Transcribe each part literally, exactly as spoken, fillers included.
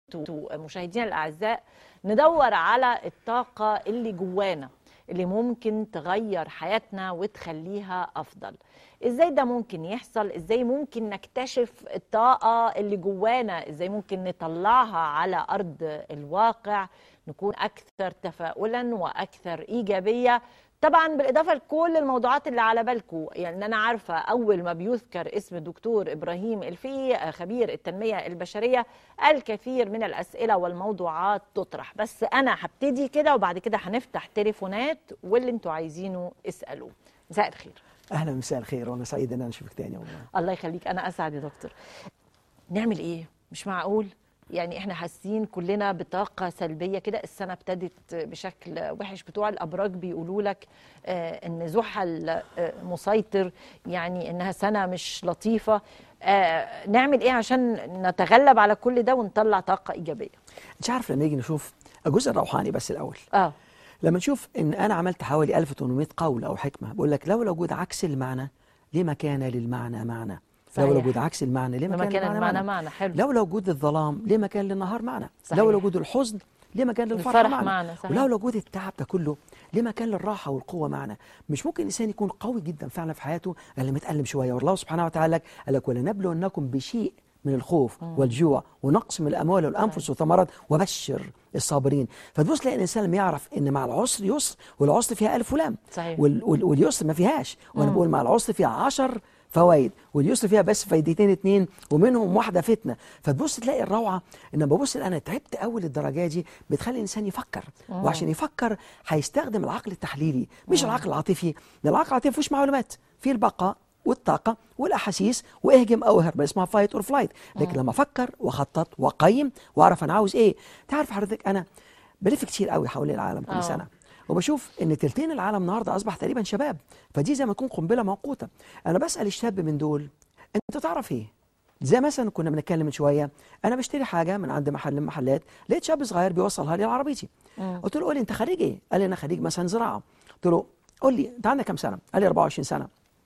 انتوا مشاهدينا الاعزاء ندور على الطاقه اللي جوانا اللي ممكن تغير حياتنا وتخليها افضل. ازاي ده ممكن يحصل؟ ازاي ممكن نكتشف الطاقه اللي جوانا؟ ازاي ممكن نطلعها على ارض الواقع نكون اكثر تفاؤلا واكثر ايجابيه؟ طبعا بالاضافه لكل الموضوعات اللي على بالكم، يعني انا عارفه اول ما بيذكر اسم الدكتور ابراهيم الفقي خبير التنميه البشريه الكثير من الاسئله والموضوعات تطرح، بس انا هبتدي كده وبعد كده هنفتح تليفونات واللي انتوا عايزينه اسالوه. مساء الخير. اهلا، مساء الخير، وانا سعيد ان انا اشوفك تاني والله. الله يخليك، انا اسعد يا دكتور. نعمل ايه؟ مش معقول يعني احنا حاسين كلنا بطاقه سلبيه كده. السنه ابتدت بشكل وحش، بتوع الابراج بيقولوا لك آه ان زحل آه مسيطر، يعني انها سنه مش لطيفه. آه نعمل ايه عشان نتغلب على كل ده ونطلع طاقه ايجابيه؟ انت عارف لما نيجي نشوف الجزء الروحاني بس الاول، اه لما نشوف ان انا عملت حوالي ألف وثمانمائة قول او حكمه بقول لك لولا وجود عكس المعنى لما كان للمعنى معنى. لولا وجود عكس المعنى لما كان للمعنى معنى. معنى. حلو. لولا وجود الظلام لما كان للنهار معنى. صحيح. لولا وجود الحزن لما كان للفرح معنى, معنى. ولولا وجود التعب ده كله لما كان للراحه والقوه معنى. مش ممكن الانسان يكون قوي جدا فعلا في حياته اللي متألم شويه. والله سبحانه وتعالى قال لك ولنبلونكم بشيء من الخوف مم. والجوع ونقص من الاموال والانفس والثمرات وبشر الصابرين. فتبص تلاقي الانسان لما يعرف ان مع العسر يسر، والعسر فيها الف ولام، صحيح. وال وال واليسر ما فيهاش. وانا بقول مع العسر فيها عشر فوائد، واليسر فيها بس فايدتين اتنين ومنهم واحده فتنه. فتبص تلاقي الروعه ان ببص انا تعبت قوي للدرجه دي، بتخلي الانسان يفكر. مم. وعشان يفكر هيستخدم العقل التحليلي مش مم. العقل العاطفي. العقل العاطفي فيهوش معلومات، فيه البقاء والطاقة والأحاسيس، واهجم أو اهرب، اسمها فايت أور فلايت. لكن لما أفكر وأخطط وأقيم وأعرف أنا عاوز إيه. تعرف حضرتك أنا بلف كتير قوي حوالين العالم كل أوه. سنة، وبشوف إن تلتين العالم النهاردة أصبح تقريبا شباب. فدي زي ما تكون قنبلة موقوتة. أنا بسأل الشاب من دول أنت تعرف إيه؟ زي مثلا كنا بنتكلم من شوية، أنا بشتري حاجة من عند محل من المحلات، لقيت شاب صغير بيوصلها لي لعربيتي. قلت له قول لي أنت خريج إيه؟ قال لي أنا خريج مثلا زراعة. قلت له قول لي أنت عندك كام سنة؟ قال لي أربعة وعشرين سنة.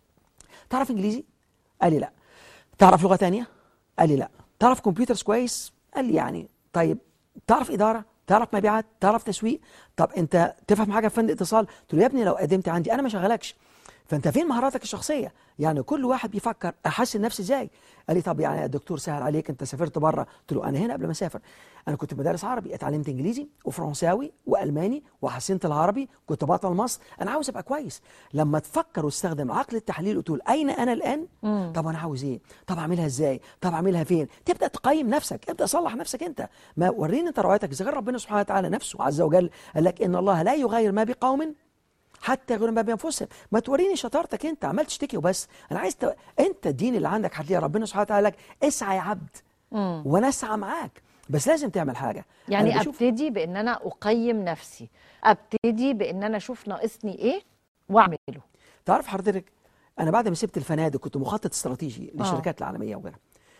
تعرف انجليزي؟ قال لي لا. تعرف لغه ثانيه؟ قال لي لا. تعرف كمبيوترز كويس؟ قال لي يعني. طيب تعرف اداره؟ تعرف مبيعات؟ تعرف تسويق؟ طب انت تفهم حاجه في فن اتصال؟ قلت له يا ابني لو قدمت عندي انا ما شغلكش، فانت فين مهاراتك الشخصيه؟ يعني كل واحد بيفكر احسن نفسي ازاي؟ قال لي طب يعني يا دكتور سهل عليك انت سافرت بره. قلت له انا هنا قبل ما اسافر انا كنت مدرس عربي، اتعلمت انجليزي وفرنساوي والماني وحسنت العربي، كنت بطل مصر. انا عاوز ابقى كويس. لما تفكر وتستخدم عقل التحليل وتقول اين انا الان؟ مم. طب انا عاوز ايه؟ طب اعملها ازاي؟ طب اعملها فين؟ تبدا تقيم نفسك، ابدا صلح نفسك انت. ما وريني انت روايتك اذا غير ربنا سبحانه وتعالى نفسه عز وجل قال لك ان الله لا يغير ما بقوم حتى يغيروا ما بانفسهم. ما توريني شطارتك انت، عمال تشتكي وبس. انا عايز ت... انت الدين اللي عندك هتلاقي ربنا سبحانه وتعالى لك اسعى يا عبد مم. وانا اسعى معاك، بس لازم تعمل حاجه. يعني ابتدي بان انا اقيم نفسي، ابتدي بان انا اشوف ناقصني ايه واعمله. تعرف حضرتك انا بعد ما سبت الفنادق كنت مخطط استراتيجي للشركات آه. العالميه وغيرها.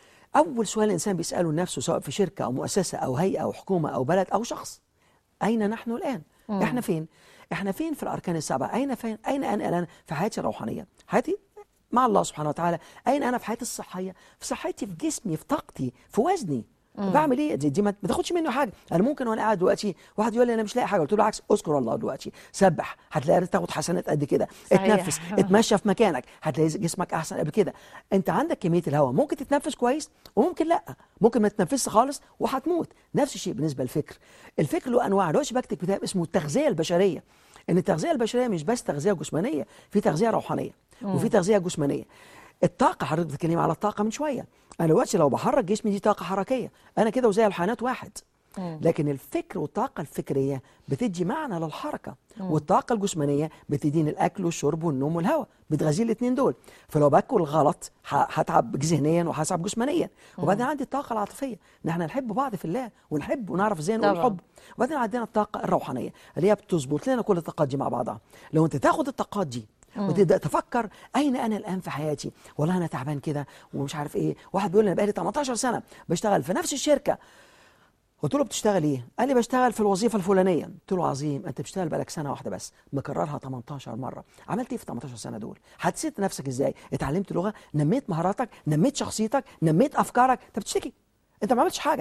اول سؤال الانسان بيساله لنفسه سواء في شركه او مؤسسه او هيئه او حكومه او بلد او شخص، اين نحن الان؟ مم. احنا فين؟ احنا فين في الاركان السبعه؟ اين فين؟ اين انا الان في حياتي الروحانيه؟ حياتي مع الله سبحانه وتعالى؟ اين انا في حياتي الصحيه؟ في صحتي، في جسمي، في طاقتي، في وزني. مم. بعمل ايه؟ دي, دي ما تاخدش منه حاجه. انا ممكن وانا قاعد دلوقتي واحد يقول لي انا مش لاقي حاجه، قلت له بالعكس اذكر الله دلوقتي، سبح هتلاقي تاخد حسنات قد كده، اتنفس، اتمشى في مكانك هتلاقي جسمك احسن قبل كده. انت عندك كميه الهواء ممكن تتنفس كويس وممكن لا، ممكن ما تتنفسش خالص وهتموت. نفس الشيء بالنسبه للفكر. الفكر له انواع. دلوقتي بكتب كتاب اسمه التغذيه البشريه، ان التغذيه البشريه مش بس تغذيه جسمانيه، في تغذيه روحانيه وفي تغذيه جسمانيه. الطاقه حضرتك بتتكلمي على الطاقه من شويه. انا دلوقتي لو بحرك جسمي دي طاقه حركيه، انا كده وزي الحيوانات واحد. مم. لكن الفكر والطاقه الفكريه بتدي معنى للحركه، مم. والطاقه الجسمانيه بتديني الاكل والشرب والنوم والهواء، بتغذي الاثنين دول. فلو باكل غلط هتعب ذهنيا وهتعب جسمانيا. وبعدين عندي الطاقه العاطفيه ان احنا نحب بعض في الله ونحب ونعرف ازاي نقول الحب. وبعدين عندنا الطاقه الروحانيه اللي هي بتظبط لنا كل الطاقات دي مع بعضها. لو انت تاخد الطاقات دي وتبدا تفكر اين انا الان في حياتي؟ والله انا تعبان كده ومش عارف ايه. واحد بيقول لي انا بقالي تمنتاشر سنه بشتغل في نفس الشركه. قلت له بتشتغل ايه؟ قال لي بشتغل في الوظيفه الفلانيه. قلت له عظيم، انت بتشتغل بقالك سنه واحده بس مكررها تمنتاشر مره. عملت ايه في تمنتاشر سنه دول؟ حسيت نفسك ازاي؟ اتعلمت لغه، نميت مهاراتك، نميت شخصيتك، نميت افكارك. انت بتشتكي، انت ما عملتش حاجه.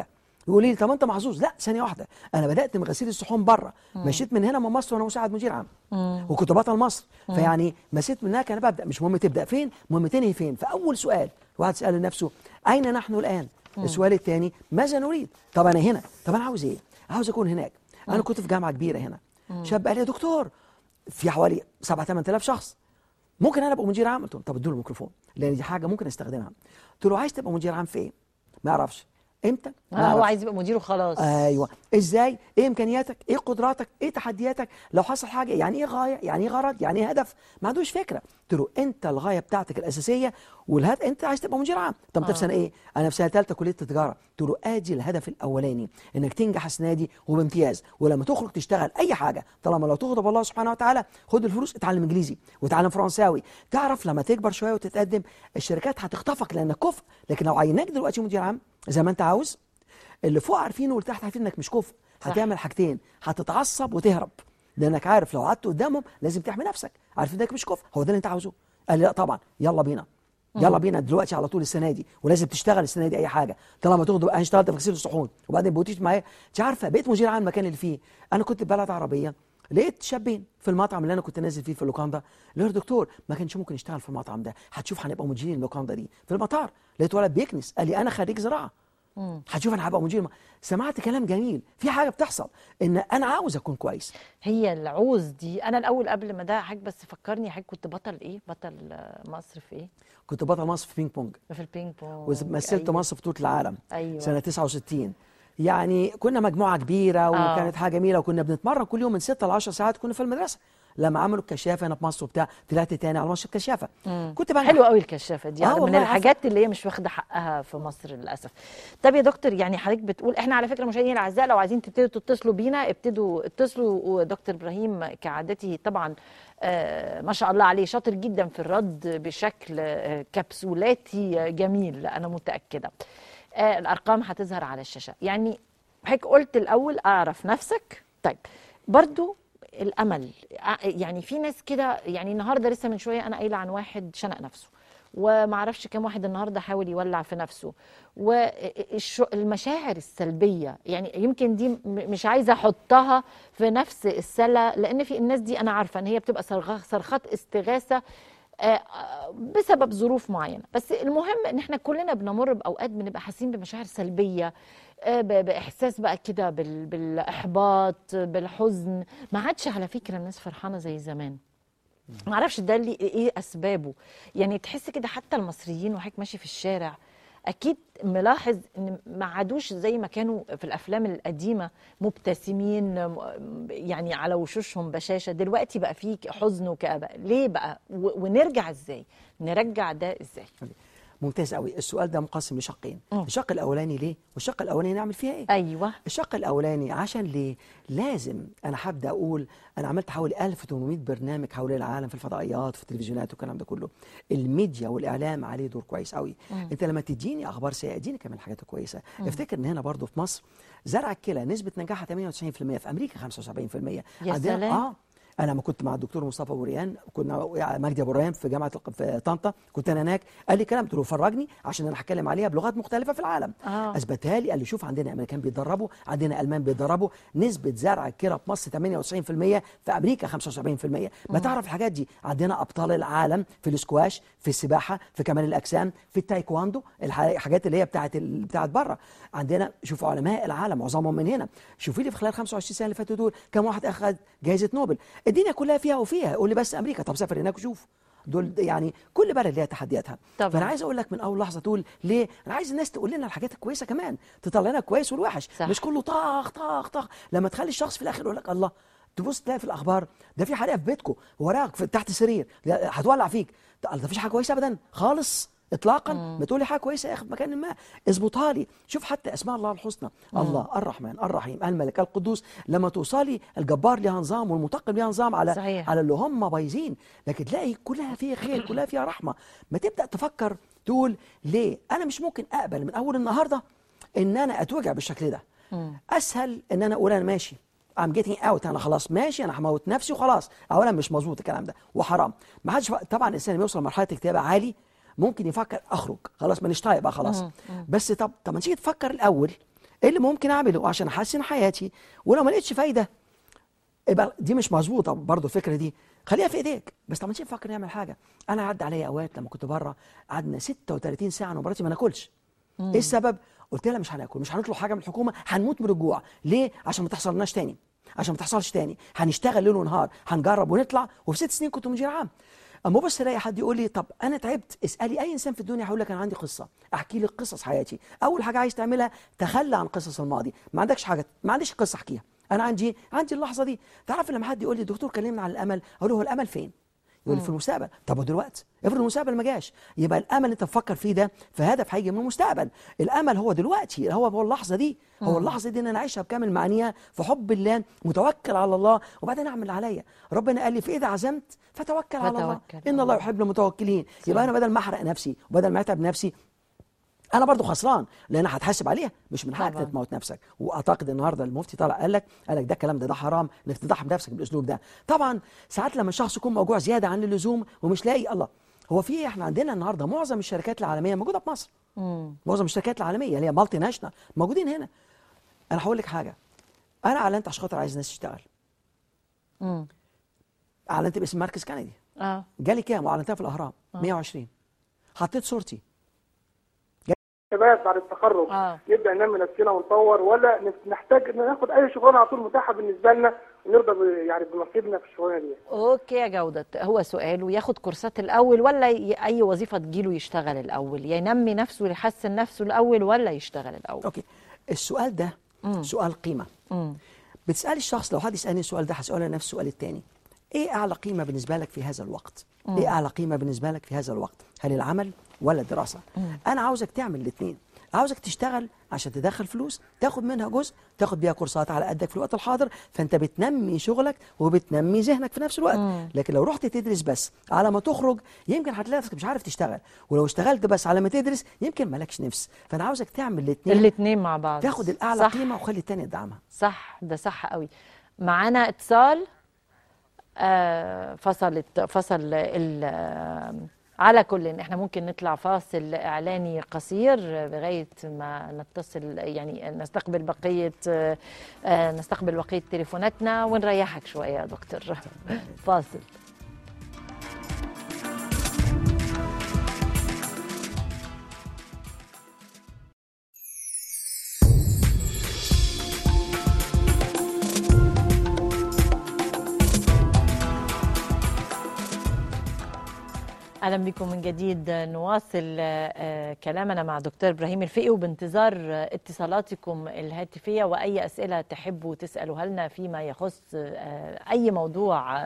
يقول لي طب انت محظوظ. لا، ثانيه واحده، انا بدات من غسيل الصحون بره، مشيت من هنا من مصر وانا مساعد مدير عام، وكنت بطل مصر. فيعني مشيت من هناك، انا ببدا، مش مهم تبدا فين، مهم تنهي فين. فاول سؤال الواحد سال لنفسه اين نحن الان؟ السؤال الثاني ماذا نريد؟ طب انا هنا، طب انا عاوز ايه؟ عاوز اكون هناك. انا كنت في جامعه كبيره هنا، شاب قال لي يا دكتور في حوالي سبعة ثمانية آلاف شخص، ممكن انا ابقى مدير عام؟ قلت له طب ادوا له الميكروفون لان دي حاجه ممكن استخدمها. قلت له عايز تبقى مدير عام في ايه؟ ما يعرفش. امتى؟ آه هو عايز يبقى مديره خلاص. ايوه. ازاي؟ ايه امكانياتك؟ ايه قدراتك؟ ايه تحدياتك؟ لو حصل حاجه، يعني ايه غايه؟ يعني ايه غرض؟ يعني ايه هدف؟ ما عندوش فكره. قلت له انت الغايه بتاعتك الاساسيه والهدف، انت عايز تبقى مدير عام. طب انت آه. في سنه ايه؟ انا في سنه ثالثه كليه التجاره. قلت له ادي الهدف الاولاني، انك تنجح السنه دي وبامتياز، ولما تخرج تشتغل اي حاجه، طالما لو تغضب الله سبحانه وتعالى خد الفلوس، اتعلم انجليزي وتعلم فرنساوي، تعرف لما تكبر شويه وتتقدم الشركات هتخطفك لانك كفء. لكن لو عيناك دلوقتي مدير عام زي ما انت عاوز، اللي فوق عارفينه واللي تحت عارفين انك مش كفء، هتعمل حاجتين، هتتعصب وتهرب، لانك عارف لو قعدت قدامهم لازم تحمي نفسك، عارف انك مش كفء. هو ده اللي انت عاوزه؟ قال لي لا طبعا، يلا بينا، يلا بينا دلوقتي على طول السنه دي، ولازم تشتغل السنه دي اي حاجه، طالما تاخد. انا اشتغلت في غسيل الصحون وبعدين بوتيش معايا، انت عارفه بقيت مدير عام المكان اللي فيه. انا كنت في بلد عربيه، لقيت شابين في المطعم اللي انا كنت نازل فيه في اللوكاندا، اللي هو دكتور ما كانش ممكن يشتغل في المطعم ده، هتشوف هنبقى مديرين اللوكاندا دي في المطار. لقيت ولد بيكنس قال لي انا خريج زراعه، هتشوف انا هبقى مدير. سمعت كلام جميل، في حاجه بتحصل ان انا عاوز اكون كويس. هي العوز دي. انا الاول قبل ما ده حضرتك بس فكرني، حضرتك كنت بطل ايه؟ بطل مصر في ايه؟ كنت بطل مصر في بينج بونج، في البينج بونج، ومثلت أيوة. مصر في بطوله العالم أيوة. سنه تسعة وستين. يعني كنا مجموعه كبيره وكانت آه. حاجه جميله، وكنا بنتمرن كل يوم من ستة ل عشر ساعات. كنا في المدرسه لما عملوا الكشافه هنا في مصر وبتاع، طلعت تاني على ماتش الكشافه. كنت بنجح. حلوه قوي الكشافه دي، آه من والله الحاجات عفا. اللي هي مش واخده حقها في مصر للاسف. طب يا دكتور، يعني حضرتك بتقول احنا على فكره مشاهدينا الاعزاء لو عايزين تبتدوا تتصلوا بينا ابتدوا اتصلوا، ودكتور ابراهيم كعادته طبعا آه ما شاء الله عليه شاطر جدا في الرد بشكل آه كبسولاتي جميل، انا متاكده. آه الارقام هتظهر على الشاشه. يعني حضرتك قلت الاول اعرف نفسك. طيب برضو الامل، يعني في ناس كده، يعني النهارده لسه من شويه انا قايله عن واحد شنق نفسه، وما اعرفش كام واحد النهارده حاول يولع في نفسه، والمشاعر السلبيه يعني يمكن دي مش عايزه احطها في نفس السله، لان في الناس دي انا عارفه ان هي بتبقى صرخات استغاثه بسبب ظروف معينه. بس المهم ان احنا كلنا بنمر باوقات بنبقى حاسين بمشاعر سلبيه، باحساس بقى كده بالاحباط، بالحزن. ما عادش على فكره الناس فرحانه زي زمان. ما اعرفش ده اللي ايه اسبابه. يعني تحس كده حتى المصريين وحضرتك ماشي في الشارع اكيد ملاحظ ان ما عادوش زي ما كانوا في الافلام القديمه مبتسمين، يعني على وشوشهم بشاشه. دلوقتي بقى فيه حزن وكآبه. ليه بقى؟ ونرجع ازاي؟ نرجع ده ازاي؟ ممتاز قوي. السؤال ده مقسم لشقين. الشق الاولاني ليه والشق الاولاني نعمل فيها ايه؟ ايوه. الشق الاولاني عشان ليه لازم انا هبدا اقول انا عملت حوالي ألف وثمانمائة برنامج حول العالم في الفضائيات في التلفزيونات والكلام ده كله. الميديا والاعلام عليه دور كويس قوي. مم. انت لما تديني اخبار سيئه اديني كمان حاجات كويسه. مم. افتكر ان هنا برضو في مصر زرع الكلى نسبه نجاحها ثمانية وتسعين بالمئة، في امريكا خمسة وسبعين بالمئة. يا سلام. اه انا لما كنت مع الدكتور مصطفى ابو ريان، كنا مجدي ابو ريان في جامعه في طنطا، كنت انا هناك، قال لي كلام، قلت له فرجني عشان انا هتكلم عليها بلغات مختلفه في العالم. آه. اثبتها لي، قال لي شوف عندنا امريكان بيتدربوا، عندنا المان بيتدربوا، نسبه زرع الكلى في مصر ثمانية وتسعين بالمئة، في امريكا خمسة وسبعين بالمئة. ما تعرف الحاجات دي. عندنا ابطال العالم في الاسكواش، في السباحه، في كمال الاجسام، في التايكواندو، الحاجات اللي هي بتاعت بتاعت بره. عندنا شوفوا علماء العالم معظمهم من هنا. شوفي لي في خلال خمسة وعشرين سنه اللي فاتوا دول كم واحد اخذ جائزه نوبل. الدنيا كلها فيها وفيها. قول لي بس امريكا، طب سافر هناك وشوف. دول يعني كل بلد ليها تحدياتها. طبعا. فانا عايز اقول لك من اول لحظه تقول ليه؟ انا عايز الناس تقول لنا الحاجات الكويسه كمان، تطلع لنا الكويس والوحش. صح. مش كله طخ طخ طخ. لما تخلي الشخص في الاخر يقول لك الله، تبص تلاقي في الاخبار ده في حريقه في بيتكم وراك في تحت السرير هتولع فيك، ده مفيش حاجه كويسه ابدا خالص اطلاقا. ما تقولي حاجه كويسه يا اخي في مكان ما، اظبطها لي. شوف حتى اسماء الله الحسنى، مم. الله الرحمن الرحيم الملك القدوس، لما توصلي الجبار ليها نظام والمتقم ليها نظام على صحيح. على اللي هم بايظين، لكن تلاقي كلها فيها خير، كلها فيها رحمه. ما تبدا تفكر تقول ليه انا مش ممكن اقبل من اول النهارده ان انا اتوجع بالشكل ده. مم. اسهل ان انا اقول انا ماشي I'm getting out، انا خلاص ماشي، انا هموت نفسي وخلاص. اولا مش مظبوط الكلام ده وحرام. ما حدش طبعا الانسان لما يوصل لمرحله اكتئاب عالي ممكن يفكر اخرج خلاص، مانيش طايق بقى خلاص. مم. مم. بس طب طب ما تيجي تفكر الاول ايه اللي ممكن اعمله عشان احسن حياتي؟ ولو ما لقيتش فايده يبقى دي مش مظبوطه برضو الفكره دي، خليها في ايديك. بس طب ما نشوف نفكر نعمل حاجه. انا عدى عليا اوقات لما كنت بره قعدنا ستة وثلاثين ساعه انا ومراتي ما ناكلش. ايه السبب؟ قلت لها مش هناكل، مش هنطلب حاجه من الحكومه، هنموت من الجوع. ليه؟ عشان ما تحصلناش تاني، عشان ما تحصلش تاني. هنشتغل ليل ونهار، هنجرب ونطلع. وفي ست سنين كنت مدير عام. اما بص الاقي حد يقول لي طب انا تعبت، اسالي اي انسان في الدنيا هيقول لك انا عندي قصه، احكي لك قصص حياتي. اول حاجه عايز تعملها تخلى عن قصص الماضي. ما عندكش حاجه، ما عنديش قصه احكيها. انا عندي عندي اللحظه دي. تعرف لما حد يقول لي دكتور كلمنا عن الامل، اقول له هو الامل فين؟ يقول لي في المستقبل. طب ودلوقتي افرض المستقبل ما جاش، يبقى الامل اللي انت بتفكر فيه ده في هدف هيجي من المستقبل. الامل هو دلوقتي، هو هو اللحظه دي، هو اللحظه دي ان انا اعيشها بكامل معانيها في حب الله، متوكل على الله، وبعدين اعمل اللي عليا. ربنا قال لي فاذا عزمت فتوكل على الله ان الله يحب المتوكلين. يبقى انا بدل ما احرق نفسي وبدل ما اتعب نفسي، انا برضو خسران لان هتحاسب عليها. مش من حقك تموت نفسك. واعتقد النهارده المفتي طلع قال لك قال لك ده الكلام ده ده حرام انك تضحي بنفسك بالاسلوب ده. طبعا ساعات لما الشخص يكون موجوع زياده عن اللزوم ومش لاقي، الله هو في ايه؟ احنا عندنا النهارده معظم الشركات العالميه موجوده في مصر. مم. معظم الشركات العالميه اللي هي مالتي ناشونال موجودين هنا. انا هقول لك حاجه، انا اعلنت عشان خاطر عايز ناس تشتغل. امم اعلنت باسم مركز كندي. اه جالي كام؟ واعلنتها في الاهرام. آه. مية وعشرين. حطيت صورتي. شباب بعد التخرج آه. نبدا ننمي نفسنا ونطور، ولا نحتاج ناخد اي شغلانه على طول متاحه بالنسبه لنا ونرضى يعني بنصيبنا في الشغلانه دي؟ اوكي يا جوده، هو سؤاله ياخد كورسات الاول ولا ي... اي وظيفه تجيله يشتغل الاول؟ ينمي نفسه ويحسن نفسه الاول ولا يشتغل الاول؟ اوكي، السؤال ده مم. سؤال قيمه. مم. بتسالي الشخص، لو حد يسالني السؤال ده هساله نفس السؤال الثاني، ايه اعلى قيمه بالنسبه لك في هذا الوقت؟ مم. ايه اعلى قيمه بالنسبه لك في هذا الوقت؟ هل العمل ولا الدراسه؟ مم. انا عاوزك تعمل الاثنين. عاوزك تشتغل عشان تدخل فلوس، تاخد منها جزء، تاخد بيها كورسات على قدك في الوقت الحاضر، فانت بتنمي شغلك وبتنمي ذهنك في نفس الوقت. مم. لكن لو رحت تدرس بس على ما تخرج يمكن هتلاقي نفسك مش عارف تشتغل، ولو اشتغلت بس على ما تدرس يمكن مالكش نفس. فانا عاوزك تعمل الاثنين الاثنين مع بعض، تاخد الاعلى صح. قيمه وخلي الثاني يدعمها. صح، ده صح قوي. معانا اتصال. آه فصلت فصل ال آه على كل إن احنا ممكن نطلع فاصل اعلاني قصير لغايه ما نتصل، يعني نستقبل بقيه آه نستقبل بقيه تليفوناتنا ونريحك شويه يا دكتور. فاصل. اهلا بكم من جديد. نواصل كلامنا مع دكتور ابراهيم الفقي، وبانتظار اتصالاتكم الهاتفيه واي اسئله تحبوا تسالوها لنا فيما يخص اي موضوع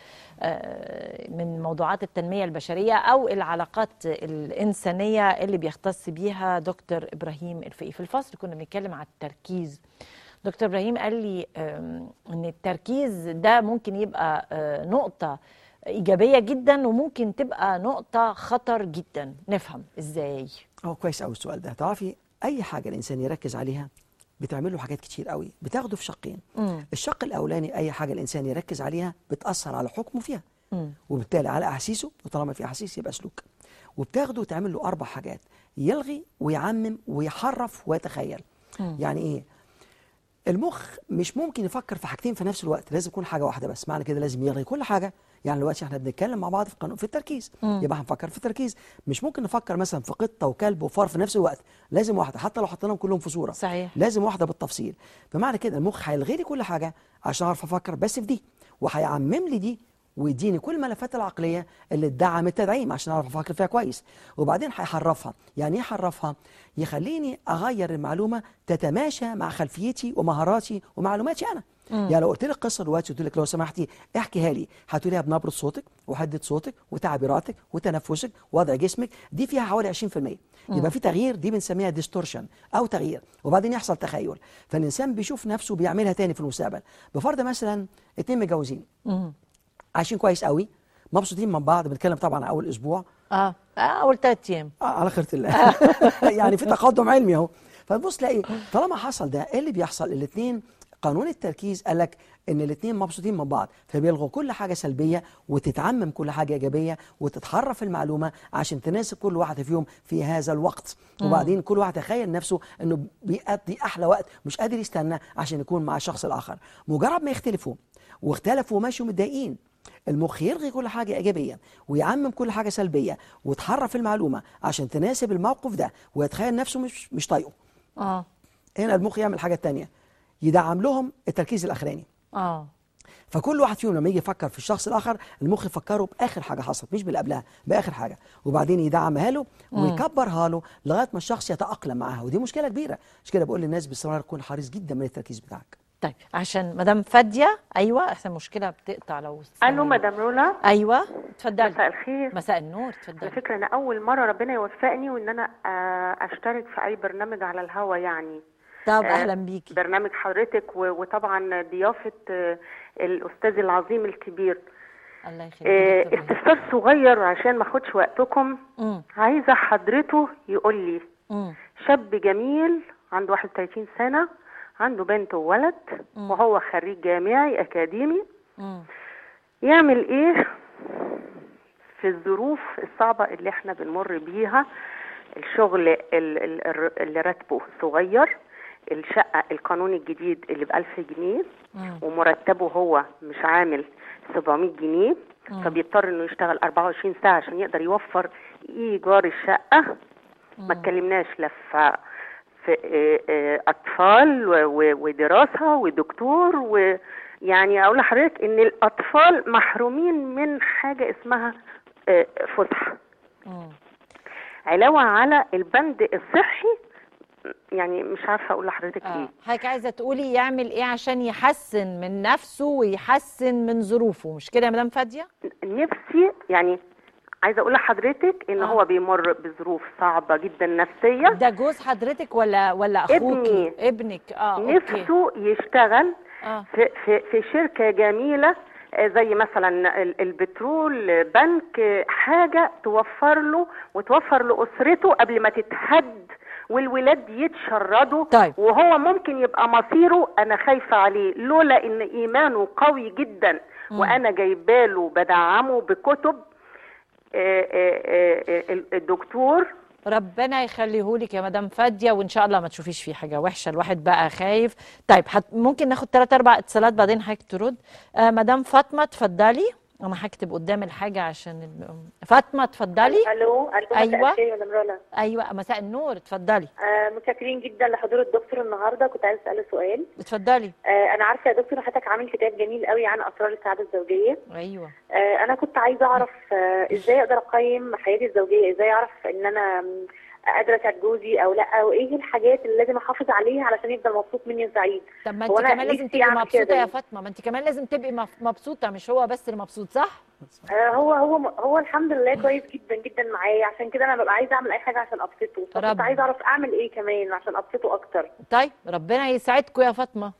من موضوعات التنميه البشريه او العلاقات الانسانيه اللي بيختص بيها دكتور ابراهيم الفقي. في الفصل كنا بنتكلم على التركيز. دكتور ابراهيم قال لي ان التركيز ده ممكن يبقى نقطه إيجابية جدا وممكن تبقى نقطة خطر جدا. نفهم إزاي؟ اه كويس قوي السؤال ده. تعرفي أي حاجة الإنسان يركز عليها بتعمل له حاجات كتير قوي، بتاخده في شقين. مم. الشق الأولاني أي حاجة الإنسان يركز عليها بتأثر على حكمه فيها، مم. وبالتالي على أحاسيسه، وطالما في أحاسيس يبقى سلوك. وبتاخده وتعمل له أربع حاجات: يلغي ويعمم ويحرف ويتخيل. مم. يعني إيه؟ المخ مش ممكن يفكر في حاجتين في نفس الوقت، لازم يكون حاجة واحدة بس. معنى كده لازم يلغي كل حاجة. يعني دلوقتي احنا بنتكلم مع بعض في قانون في التركيز، مم. يبقى هنفكر في التركيز. مش ممكن نفكر مثلا في قطه وكلب وفار في نفس الوقت، لازم واحده، حتى لو حطيناهم كلهم في صوره صحيح. لازم واحده بالتفصيل. فمعنى كده المخ هيلغي لي كل حاجه عشان اعرف افكر بس في دي، وهيعمم لي دي ويديني كل الملفات العقليه اللي تدعم التدعيم عشان اعرف افكر فيها كويس. وبعدين هيحرفها. يعني ايه يحرفها؟ يخليني اغير المعلومه تتماشى مع خلفيتي ومهاراتي ومعلوماتي انا. مم. يعني لو قلت لك قصه دلوقتي قلت لك لو سمحتي احكيها لي، هتقوليها بنبره صوتك وحده صوتك وتعبيراتك وتنفسك ووضع جسمك، دي فيها حوالي عشرين في المية. يبقى في تغيير، دي بنسميها ديستورشن او تغيير، وبعدين يحصل تخيل. فالانسان بيشوف نفسه بيعملها تاني في المستقبل. بفرض مثلا اتنين متجوزين عايشين كويس قوي، مبسوطين من بعض، بنتكلم طبعا اول اسبوع اه اول ثلاث ايام اه على خيرة الله. يعني في تقدم علمي اهو. فتبص تلاقي طالما حصل ده، ايه اللي بيحصل؟ الاثنين قانون التركيز قال لك ان الاثنين مبسوطين من بعض، فبيلغوا كل حاجه سلبيه وتتعمم كل حاجه ايجابيه وتتحرف المعلومه عشان تناسب كل واحد فيهم في هذا الوقت. وبعدين كل واحد يتخيل نفسه انه بيقضي احلى وقت، مش قادر يستنى عشان يكون مع الشخص الاخر. مجرد ما يختلفوا واختلفوا وماشوا متضايقين، المخ يلغي كل حاجة إيجابية ويعمم كل حاجة سلبية وتحرف المعلومة عشان تناسب الموقف ده، ويتخيل نفسه مش مش طايقه. اه هنا المخ يعمل حاجة تانية، يدعم لهم التركيز الأخراني. اه فكل واحد فيهم لما يجي يفكر في الشخص الآخر، المخ يفكره بآخر حاجة حصلت، مش باللي قبلها، بآخر حاجة، وبعدين يدعمها له ويكبرها له لغاية ما الشخص يتأقلم معاها. ودي مشكلة كبيرة. مش كده بقول للناس باستمرار كون حريص جدا من التركيز بتاعك. طيب عشان مدام فاديه. ايوه احسن مشكله بتقطع لو الو مدام رولا. ايوه اتفضلي. مساء الخير. مساء النور، على اتفضلي. فكره انا اول مره ربنا يوفقني وان انا آه، اشترك في اي برنامج على الهوا يعني. طب آه، اهلا بيكي. برنامج حضرتك و- وطبعا ضيافه آه، الاستاذ العظيم الكبير. الله يخليك. آه، دكتور استفسار صغير عشان ما اخدش وقتكم. امم عايزه حضرته يقول لي امم شاب جميل عنده واحد وثلاثين سنه، عنده بنت وولد، وهو خريج جامعي اكاديمي، امم يعمل ايه في الظروف الصعبة اللي احنا بنمر بيها؟ الشغل ال- ال- اللي راتبه صغير، الشقة القانوني الجديد اللي بألف جنيه، ومرتبه هو مش عامل سبعمية جنيه، فبيضطر انه يشتغل أربعة وعشرين ساعة عشان يقدر يوفر ايجار الشقة. ما اتكلمناش لا في في اه اه اطفال و- و- ودراسة ودكتور، ويعني اقول لحضرتك ان الاطفال محرومين من حاجة اسمها اه فسحة، علاوة على البند الصحي. يعني مش عارفة اقول لحضرتك اه ايه. حضرتك عايزه تقولي يعمل ايه عشان يحسن من نفسه ويحسن من ظروفه، مش كده يا مدام فاديه؟ نفسي يعني عايزة اقول لحضرتك ان آه. هو بيمر بظروف صعبة جدا نفسية. ده جوز حضرتك ولا ولا اخوكي؟ ابني. ابنك. اه اوكي. نفسه يشتغل اه في في في شركة جميلة، آه، زي مثلا ال- البترول، بنك، آه، حاجة توفر له وتوفر لأسرته قبل ما تتهد والولاد يتشردوا. طيب. وهو ممكن يبقى مصيره، أنا خايفة عليه لولا إن إيمانه قوي جدا وأنا جايباله بدعمه بكتب. آه، آه، آه، آه، الدكتور ربنا يخليهولك يا مدام فاديه، وان شاء الله ما تشوفيش فيه حاجه وحشه. الواحد بقى خايف. طيب حت ممكن ناخد ثلاث اربع اتصالات بعدين حضرتك ترد. آه مدام فاطمه اتفضلي. انا هكتب قدام الحاجه عشان ال... فاطمه اتفضلي. الو الو أيوة. مساء الخير يا مدام رولا. ايوه مساء النور، اتفضلي. آه متشكرين جدا لحضور الدكتور النهارده. كنت عايز اساله سؤال. اتفضلي. آه انا عارفه يا دكتور حضرتك عامل كتاب جميل قوي عن اسرار السعاده الزوجيه. ايوه. آه انا كنت عايزه اعرف آه ازاي اقدر اقيم حياتي الزوجيه، ازاي اعرف ان انا م، قادره اساعد جوزي او لا، وايه الحاجات اللي لازم احافظ عليها علشان يفضل مبسوط مني وسعيد. طب ما هو انت أنا كمان لازم نفسي تبقي أعمل مبسوطه كده. يا فاطمه، ما انت كمان لازم تبقي مف- مبسوطه، مش هو بس اللي مبسوط، صح؟ آه هو هو هو الحمد لله كويس جدا جدا معايا، عشان كده انا ببقى عايزه اعمل اي حاجه عشان ابسطه، رب. فكنت عايزه اعرف اعمل ايه كمان عشان ابسطه اكتر. طيب ربنا يسعدكم يا فاطمه.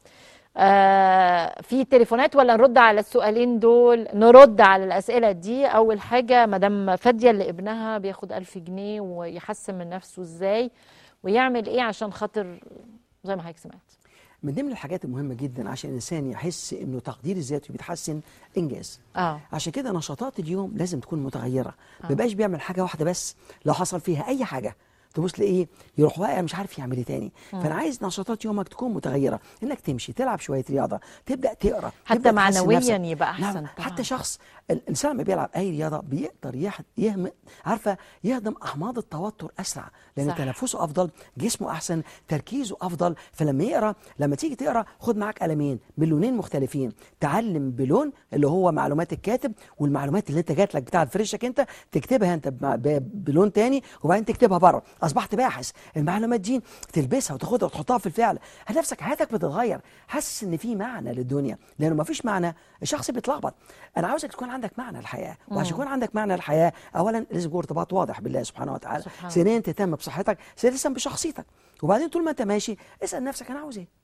آه في تليفونات ولا نرد على السؤالين دول؟ نرد على الأسئلة دي. أول حاجة مدام فادية اللي ابنها بياخد ألف جنيه ويحسن من نفسه إزاي ويعمل إيه عشان خاطر زي ما حضرتك سمعت؟ من ضمن الحاجات المهمة جدا عشان الإنسان يحس إنه تقدير الذات بيتحسن إنجاز. آه. عشان كده نشاطات اليوم لازم تكون متغيرة. ما بيبقاش بيعمل حاجة واحدة بس، لو حصل فيها أي حاجة تبص تلاقيه يروح واقع مش عارف يعمل ايه تاني. فانا عايز نشاطات يومك تكون متغيره، انك تمشي، تلعب شويه رياضه، تبدا تقرا، حتى تبدأ تحسن معنويا نفسك. يبقى احسن. نعم. حتى شخص الانسان لما بيلعب اي رياضه بيقدر يح... يهم... عارفه يهضم احماض التوتر اسرع، لان صح. تنفسه افضل، جسمه احسن، تركيزه افضل. فلما يقرا، لما تيجي تقرا خد معاك قلمين بلونين مختلفين، تعلم بلون اللي هو معلومات الكاتب، والمعلومات اللي انت جات لك بتاعت فريشك انت تكتبها انت بلون تاني، وبعدين تكتبها بره، اصبحت باحث. المعلومات دي تلبسها وتاخدها وتحطها في الفعل، هنفسك حياتك بتتغير، حاسس ان في معنى للدنيا، لانه ما فيش معنى الشخص بيتلخبط. انا عاوزك تكون عندك معنى الحياه، وعشان يكون عندك معنى الحياه اولا لازم يكون ارتباط واضح بالله سبحانه وتعالى، ثانيا تهتم بصحتك، ثالثا بشخصيتك، وبعدين طول ما انت ماشي اسال نفسك انا عاوز ايه،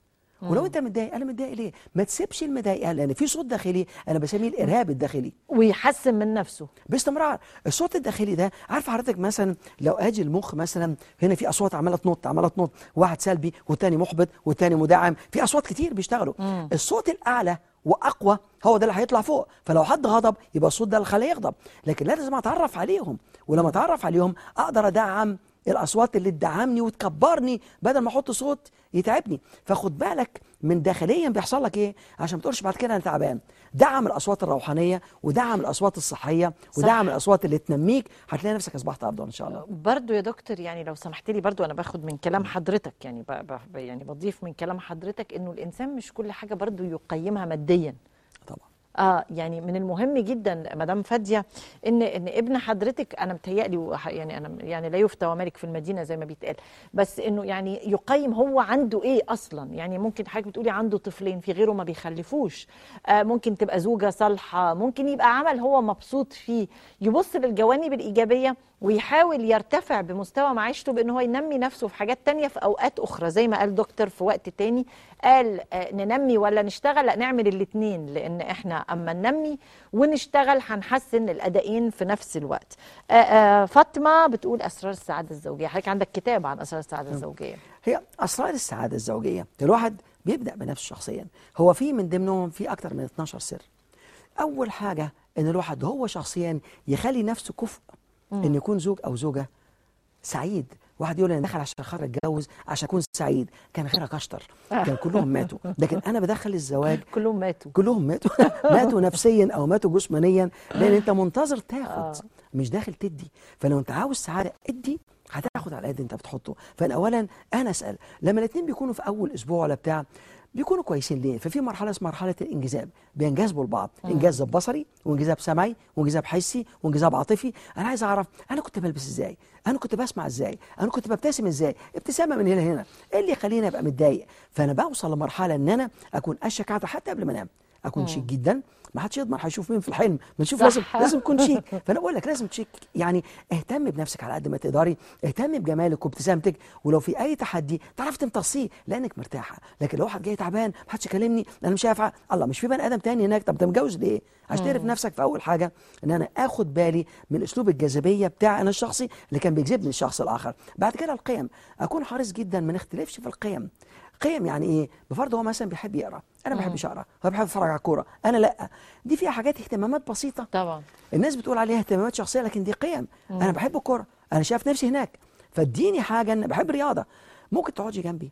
ولو انت متضايق، انا متضايق ليه؟ ما تسيبش المضايقه، لان في صوت داخلي انا بسميه الارهاب الداخلي، ويحسن من نفسه باستمرار. الصوت الداخلي ده، عارف حضرتك مثلا لو اجي المخ مثلا هنا في اصوات عماله تنط عماله تنط، واحد سلبي والتاني محبط والتاني مدعم، في اصوات كتير بيشتغلوا. مم. الصوت الاعلى واقوى هو ده اللي هيطلع فوق، فلو حد غضب يبقى الصوت ده اللي خليه يغضب، لكن لازم اتعرف عليهم، ولما اتعرف عليهم اقدر ادعم الاصوات اللي تدعمني وتكبرني بدل ما احط صوت يتعبني. فخد بالك من داخليا بيحصل لك ايه عشان ما تقولش بعد كده انا تعبان. دعم الاصوات الروحانيه ودعم الاصوات الصحيه ودعم الاصوات اللي تنميك، هتلاقي نفسك اصبحت افضل ان شاء الله. برضو يا دكتور، يعني لو سمحت لي، برضو انا باخد من كلام حضرتك، يعني ب... ب... يعني بضيف من كلام حضرتك انه الانسان مش كل حاجه برضو يقيمها ماديا. طبعا. اه يعني من المهم جدا مدام فاديه ان ان ابن حضرتك، انا متهيألي يعني انا يعني لا يفتى ومالك في المدينه زي ما بيتقال، بس انه يعني يقيم هو عنده ايه اصلا. يعني ممكن حضرتك بتقولي عنده طفلين، في غيره ما بيخلفوش، آه ممكن تبقى زوجه صالحه، ممكن يبقى عمل هو مبسوط فيه، يبص للجوانب الايجابيه ويحاول يرتفع بمستوى معيشته بان هو ينمي نفسه في حاجات تانية في اوقات اخرى. زي ما قال دكتور في وقت تاني، قال آه ننمي ولا نشتغل؟ لا، نعمل الاثنين، لان احنا اما ننمي ونشتغل هنحسن الادائين في نفس الوقت. آآ آآ فاطمه بتقول اسرار السعاده الزوجيه، حضرتك عندك كتاب عن اسرار السعاده الزوجيه. هي اسرار السعاده الزوجيه الواحد بيبدا بنفسه شخصيا، هو في من ضمنهم في اكتر من اتناشر سر. اول حاجه ان الواحد هو شخصيا يخلي نفسه كفء ان يكون زوج او زوجه سعيد. واحد يقول انا داخل عشان خاطر اتجوز عشان اكون سعيد، كان غيرك اشطر، كان كلهم ماتوا، لكن انا بدخل الزواج كلهم ماتوا كلهم ماتوا ماتوا نفسيا او ماتوا جسمانيا، لان انت منتظر تاخد مش داخل تدي. فلو انت عاوز سعاده ادي، هتاخد على قد انت بتحطه. فانا اولا انا اسال لما الاثنين بيكونوا في اول اسبوع ولا بتاع بيكونوا كويسين ليه؟ ففي مرحله اسمها مرحله الانجذاب، بينجذبوا لبعض، انجذاب بصري وانجذاب سمعي وانجذاب حسي وانجذاب عاطفي. انا عايز اعرف انا كنت بلبس ازاي؟ انا كنت بسمع ازاي؟ انا كنت ببتسم ازاي؟ ابتسامه من هنا لهنا، ايه اللي يخليني ابقى متضايق؟ فانا بوصل لمرحله ان انا اكون اشيك حتى قبل ما انام، اكون شيك جدا. ما حدش يضمن هيشوف مين في الحلم، بنشوف لازم لازم تكون شيك. فانا بقول لك لازم تشيك، يعني اهتم بنفسك على قد ما تقدري، اهتم بجمالك وابتسامتك، ولو في اي تحدي تعرف تمتصيه لانك مرتاحه. لكن لو واحد جاي تعبان ما حدش يكلمني، انا مش هينفع، الله مش في بني ادم تاني هناك، طب انت متجوز ليه؟ عشان تعرف نفسك. في اول حاجه ان انا اخد بالي من اسلوب الجاذبيه بتاعي انا الشخصي اللي كان بيجذبني الشخص الاخر. بعد كده القيم، اكون حريص جدا ما نختلفش في القيم. قيم يعني ايه؟ بفرض هو مثلا بيحب يقرا، انا ما بحبش اقرا، هو بيحب يتفرج على الكوره، انا لا. دي فيها حاجات اهتمامات بسيطه طبعا الناس بتقول عليها اهتمامات شخصيه، لكن دي قيم. مم. انا بحب الكوره، انا شايف نفسي هناك، فاديني حاجه. انا بحب رياضه، ممكن تقعدي جنبي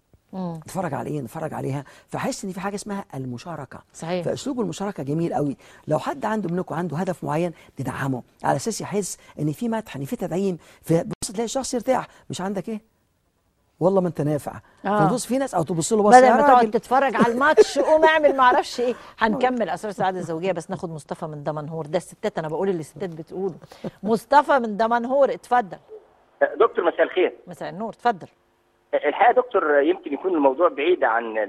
نتفرج عليه نتفرج عليها، فحس ان في حاجه اسمها المشاركه. صحيح. فاسلوب المشاركه جميل قوي. لو حد عنده منكم عنده هدف معين ندعمه على اساس يحس ان في مدح، ان في تدعيم، فبص تلاقي الشخص يرتاح. مش عندك ايه؟ والله ما انت نافع. آه. فتبص في ناس او تبص له بص بدل ما تقعد تتفرج على الماتش قوم اعمل ما اعرفش ايه. هنكمل اسرار السعاده الزوجيه، بس ناخد مصطفى من دمنهور. ده الستات، انا بقول اللي الستات بتقوله. مصطفى من دمنهور، اتفضل. دكتور مساء الخير. مساء النور، اتفضل. الحقيقه دكتور يمكن يكون الموضوع بعيد عن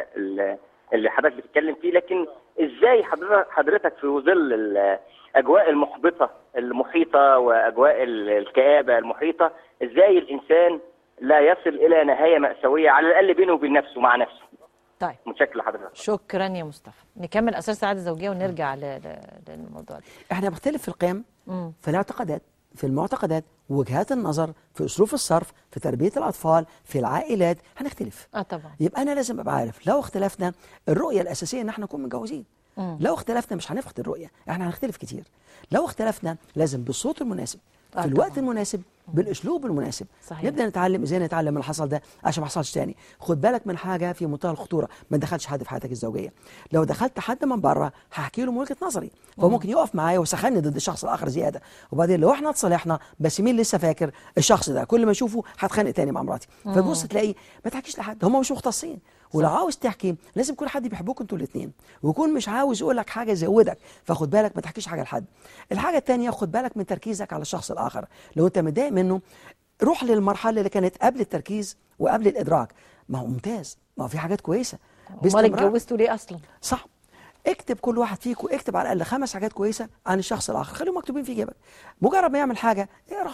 اللي حضرتك بتتكلم فيه، لكن ازاي حضرتك في ظل الاجواء المحبطه المحيطه واجواء الكآبه المحيطه، ازاي الانسان لا يصل الى نهايه مأساويه على الاقل بينه وبين نفسه مع نفسه؟ طيب متشكر لحضرتك. شكرا يا مصطفى. نكمل اسرار السعاده الزوجيه ونرجع للموضوع ده. احنا بنختلف في القيم، في الاعتقادات، في المعتقدات، وجهات النظر، في اسلوب الصرف، في تربيه الاطفال، في العائلات، هنختلف. اه طبعا. يبقى انا لازم ابقى عارف لو اختلفنا الرؤيه الاساسيه ان احنا نكون متجوزين. مم. لو اختلفنا مش هنفقد الرؤيه، احنا هنختلف كتير. لو اختلفنا لازم بالصوت المناسب، في الوقت طبعا. المناسب، بالاسلوب المناسب. صحيح. نبدا نتعلم ازاي نتعلم من اللي حصل ده عشان ما يحصلش تاني. خد بالك من حاجه في منتهى الخطوره، ما تدخلش حد في حياتك الزوجيه. لو دخلت حد من بره هحكي له من وجهه نظري، فممكن يقف معايا ويسخني ضد الشخص الاخر زياده، وبعدين لو احنا اتصالحنا بس مين لسه فاكر الشخص ده، كل ما اشوفه هتخانق تاني مع مراتي. فتبص تلاقي ما تحكيش لحد، هم مش مختصين. ولو عاوز تحكي لازم يكون حد بيحبوك انتوا الاثنين، ويكون مش عاوز يقول لك حاجه يزودك، فخد بالك ما تحكيش حاجه لحد. الحاجه الثانيه خد بالك من تركيزك على الشخص الاخر. لو انت متضايق منه روح للمرحله اللي كانت قبل التركيز وقبل الادراك. ما هو ممتاز، ما هو في حاجات كويسه. امال اتجوزتوا ليه اصلا؟ صح. اكتب كل واحد فيكم اكتب على الاقل خمس حاجات كويسه عن الشخص الاخر، خليهم مكتوبين في جيبك. مجرد ما يعمل حاجه اقراهم،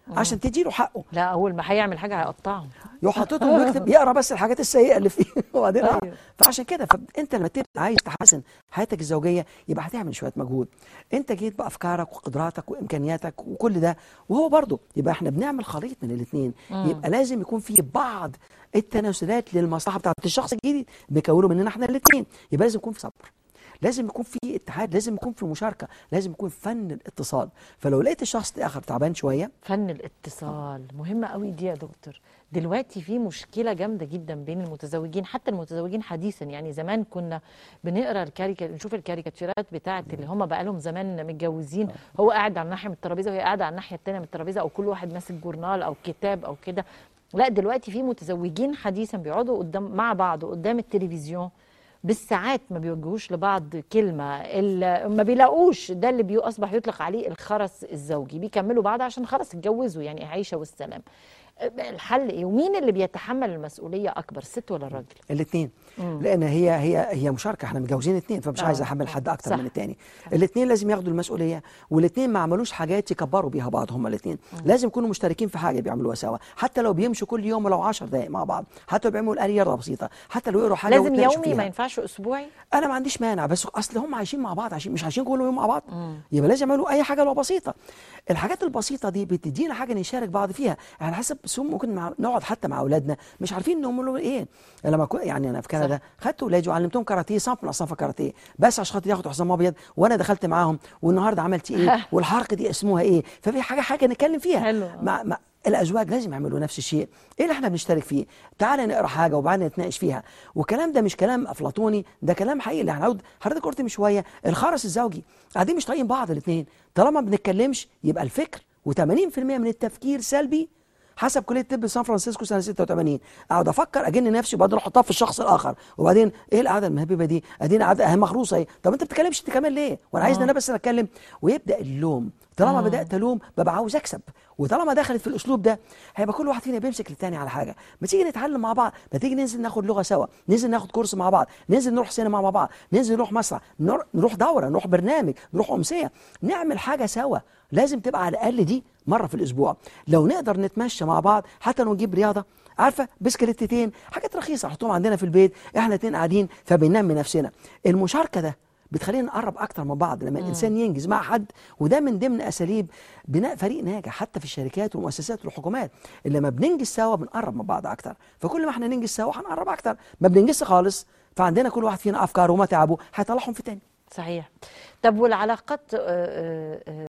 عشان تديله حقه. لا اول ما هيعمل حاجه هيقطعهم. يروح حاططهم ويكتب يقرا بس الحاجات السيئه اللي فيه وبعدين أيوه. فعشان كده فانت لما تبقى عايز تحسن حياتك الزوجيه يبقى هتعمل شويه مجهود. انت جيت بافكارك وقدراتك وامكانياتك وكل ده، وهو برضه يبقى احنا بنعمل خليط من الاثنين. يبقى لازم يكون في بعض التناسلات للمصلحه بتاعت الشخص الجديد بيكونوا مننا احنا الاثنين. يبقى لازم يكون في صبر، لازم يكون في اتحاد، لازم يكون في مشاركه، لازم يكون فن الاتصال. فلو لقيت الشخص الاخر تعبان شويه، فن الاتصال مهمة قوي دي يا دكتور. دلوقتي في مشكلة جامدة جدا بين المتزوجين، حتى المتزوجين حديثا. يعني زمان كنا بنقرا الكاريكا نشوف الكاريكاتيرات بتاعت اللي هم بقى لهم زمان متجوزين، هو قاعد على ناحية من الترابيزة وهي قاعدة على الناحية التانية من الترابيزة، او كل واحد ماسك جورنال او كتاب او كده. لا دلوقتي في متزوجين حديثا بيقعدوا قدام مع بعض قدام التلفزيون بالساعات، ما بيوجهوش لبعض كلمة، ما بيلاقوش. ده اللي بيو أصبح يطلق عليه الخرس الزوجي، بيكملوا بعض عشان خلاص اتجوزوا، يعني عيشة والسلام. الحل ايه؟ ومين اللي بيتحمل المسؤولية أكبر، الست ولا الراجل؟ الاثنين. لان هي هي هي مشاركه، احنا متجوزين اثنين، فمش آه. عايز احمل حد اكتر صح. من الثاني. الاثنين لازم ياخدوا المسؤوليه، والاثنين ما عملوش حاجات يكبروا بيها بعض. هم الاثنين لازم يكونوا مشتركين في حاجه بيعملوها سوا، حتى لو بيمشوا كل يوم ولو عشر دقائق مع بعض، حتى لو بيعملوا رياضه بسيطه، حتى لو يقروا حاجه لازم ويتناقشوا يومي، فيها. ما ينفعش أسبوعي. انا ما عنديش مانع، بس اصل هم عايشين مع بعض، عايشين مش عايشين كل يوم مع بعض. يبقى لازم يعملوا اي حاجه لو بسيطه. الحاجات البسيطه دي بتدينا حاجه نشارك بعض فيها. على حسب سم ممكن مع... نقعد حتى مع اولادنا مش عارفين انهم يعملوا ايه. لما كو... يعني انا في كندا خدت اولادي وعلمتهم كاراتيه، صنف من اصناف الكاراتيه، بس عشان خاطر ياخدوا حزام ابيض، وانا دخلت معاهم والنهارده عملتي ايه والحركه دي اسمها ايه. ففي حاجه حاجه نتكلم فيها. حلو. مع... مع الازواج لازم يعملوا نفس الشيء. ايه اللي احنا بنشترك فيه؟ تعالى نقرا حاجه وبعدين نتناقش فيها. والكلام ده مش كلام افلاطوني، ده كلام حقيقي. اللي هنعود حضرتك قلت من شويه الخرس الزوجي، قاعدين مش طايقين بعض الاثنين. طالما ما بنتكلمش يبقى الفكر، وثمانين بالمئة من التفكير سلبي حسب كليه الطب سان فرانسيسكو سنه ستة وثمانين. اقعد افكر اجن نفسي وبعدين احطها في الشخص الاخر، وبعدين ايه القعده المهببه دي؟ ادينا قاعده اهي مخروصه اهي. طب انت ما بتتكلمش انت كمان ليه؟ وانا عايزني انا بس اتكلم. ويبدا اللوم. طالما بدات الوم ببقى عاوز اكسب، وطالما دخلت في الاسلوب ده هيبقى كل واحد فينا بيمسك للتاني على حاجه. ما تيجي نتعلم مع بعض، ما تيجي ننزل ناخد لغه سوا، ننزل ناخد كورس مع بعض، ننزل نروح سينما مع بعض، ننزل نروح مسرح، نروح دوره، نروح برنامج، نروح امسيه، نعمل حاجه سوا. لازم تبقى على الاقل دي مره في الاسبوع. لو نقدر نتمشى مع بعض، حتى لو نجيب رياضه، عارفه بسكليتتين، حاجات رخيصه نحطهم عندنا في البيت، احنا اتنين قاعدين فبننمي نفسنا. المشاركه ده بتخلينا نقرب اكتر من بعض. لما الانسان ينجز مع حد، وده من ضمن اساليب بناء فريق ناجح حتى في الشركات والمؤسسات والحكومات، اللي لما بننجز سوا بنقرب من بعض اكتر. فكل ما احنا ننجز سوا هنقرب اكتر. ما بننجزش خالص، فعندنا كل واحد فينا افكار وما تعبه هيطلعهم في تاني. صحيح. طب والعلاقات آه آه